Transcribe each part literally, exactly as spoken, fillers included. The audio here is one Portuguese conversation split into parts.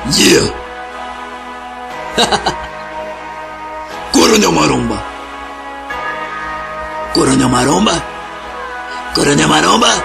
Yeah. Coronel Maromba. Coronel Maromba? Coronel Maromba?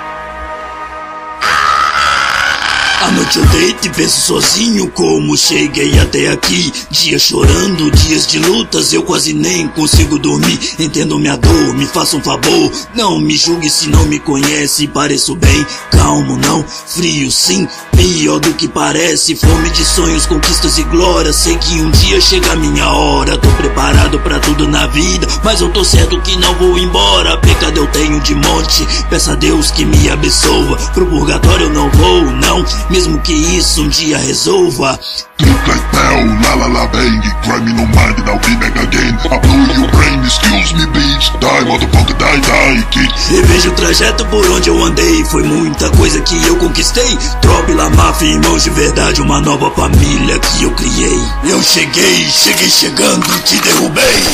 À noite eu deito e penso sozinho como cheguei até aqui. Dias chorando, dias de lutas, eu quase nem consigo dormir. Entendo minha dor, me faça um favor, não me julgue se não me conhece. Pareço bem calmo, não, frio sim, pior do que parece. Fome de sonhos, conquistas e glória. Sei que um dia chega a minha hora. Tô preparado pra tudo na vida, mas eu tô certo que não vou embora. Pecado eu tenho de monte, peça a Deus que me abençoa. Pro purgatório eu não vou, não, mesmo que isso um dia resolva. Triple bell, la la la bang, crime no mind, now be back again. I blow your brain, excuse me bitch, die motherfucker, die, die, kid. Revejo o trajeto por onde eu andei, foi muita coisa que eu conquistei. Trope, La Máfia, irmãos de verdade, uma nova família que eu criei. Eu cheguei, cheguei chegando, te derrubei.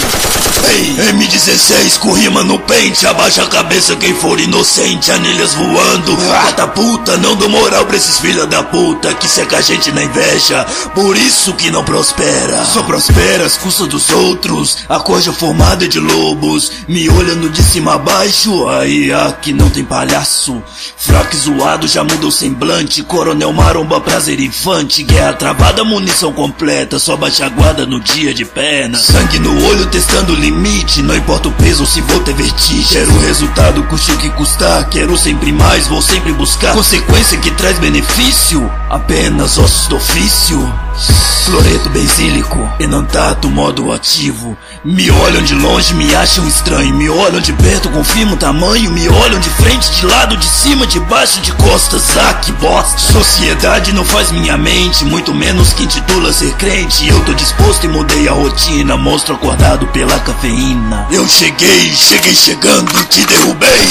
Ei, M dezesseis com rima no pente, abaixa a cabeça quem for inocente. Anilhas voando, catapulta, não dou moral pra esses filha da puta que seca a gente na inveja, por isso que não prospera. Só prospera às custas dos outros, a corja formada de lobos, me olhando de cima a baixo. Aí aqui não tem palhaço, fraco e zoado já muda o semblante. Coronel Maromba, prazer infante, guerra travada, munição completa, só baixa a guarda no dia de perna. Sangue no olho testando o limite, não importa o peso ou se vou ter vertigem. Quero o resultado, custe o que custar, quero sempre mais, vou sempre buscar consequência que traz benefício, apenas ossos do ofício. Floreto benzílico, enantato, modo ativo. Me olham de longe, me acham estranho. Me olham de perto, confirmo o tamanho. Me olham de frente, de lado, de cima, de baixo, de costas. Ah, que bosta. Sociedade não faz minha mente, muito menos quem titula ser crente. Eu tô disposto e mudei a rotina, monstro acordado pela cafeína. Eu cheguei, cheguei chegando, te derrubei.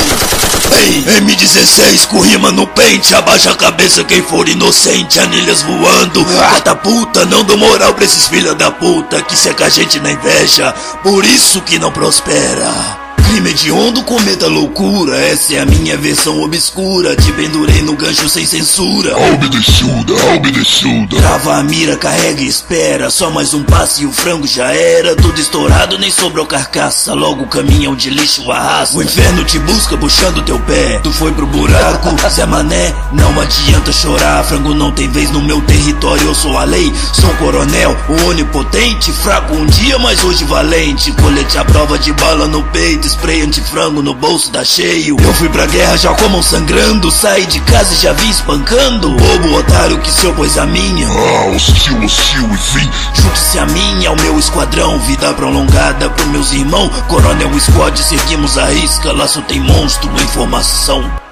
Ei, M dezesseis com rima no pente, abaixa a cabeça quem for inocente. Anilhas voando, catapulta, não dou moral pra esses filha da puta que seca a gente na inveja, por isso que não prospera. Crime hediondo, cometa loucura, essa é a minha versão obscura. Te pendurei no gancho sem censura. Obedeciuda, obedeciuda. Trava a mira, carrega e espera, só mais um passe e o frango já era. Tudo estourado, nem sobrou carcaça, logo o caminhão de lixo arrasta. O inferno te busca puxando teu pé, tu foi pro buraco, Zé Mané, não adianta chorar. Frango não tem vez no meu território, eu sou a lei. Sou coronel, o onipotente, fraco um dia, mas hoje valente. Colete à prova de bala no peito, spray anti-frango no bolso tá cheio. Eu fui pra guerra já com a mão sangrando, saí de casa e já vim espancando. Bobo otário que se opôs a minha. Ah, hostil, hostil e vim. Junte-se a mim, ao meu esquadrão, vida prolongada pros meus irmãos. Coronel Squad, seguimos a risca, laço tem monstro, informação.